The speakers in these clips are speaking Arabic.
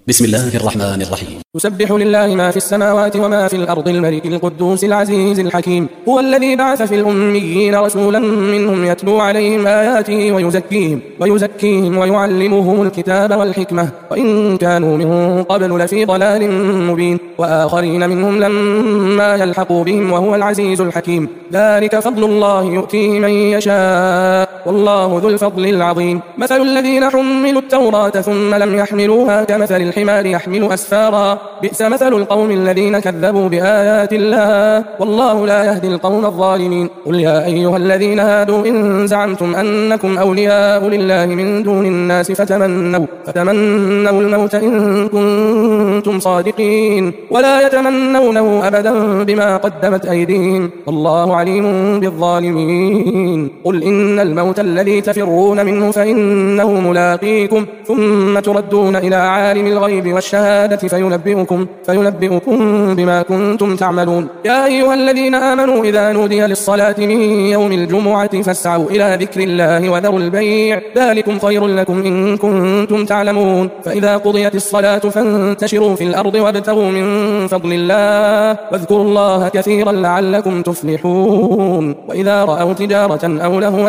بسم الله الرحمن الرحيم. يسبح لله ما في السماوات وما في الأرض الملك القدوس العزيز الحكيم. هو الذي بعث في الأميين رسولا منهم يتلو عليهم آياته ويزكيهم ويعلمهم الكتاب والحكمة وإن كانوا من قبل لفي ضلال مبين، وآخرين منهم لما يلحقوا بهم وهو العزيز الحكيم. ذلك فضل الله يؤتيه من يشاء والله ذو الفضل العظيم. مثل الذين حملوا التوراة ثم لم يحملوها كمثل الحمار يحمل أسفارا، بئس مثل القوم الذين كذبوا بآيات الله والله لا يهدي القوم الظالمين. قل يا أيها الذين هادوا إن زعمتم أنكم أولياء لله من دون الناس فتمنوا الموت إن كنتم صادقين ولا يتمنونه أبدا بما قدمت أيديهم والله عليم بالظالمين. قل إن الموت الذي تفرون منه فإنه ملاقيكم ثم تردون إلى عالم الغيب والشهادة فينبئكم بما كنتم تعملون. يا أيها الذين آمنوا إذا نودي للصلاة من يوم الجمعة فاسعوا إلى ذكر الله وذروا البيع ذلكم خير لكم إن كنتم تعلمون. فإذا قضيت الصلاة فانتشروا في الأرض وابتغوا من فضل الله واذكروا الله كثيرا لعلكم تفلحون. وإذا رأوا تجارة أو لهوا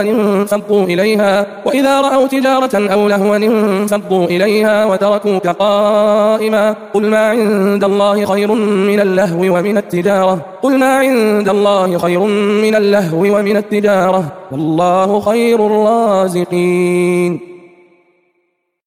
انفضوا إليها وتركوك قائما. قل ما عند الله خير من اللهو ومن التجارة والله خير الرازقين.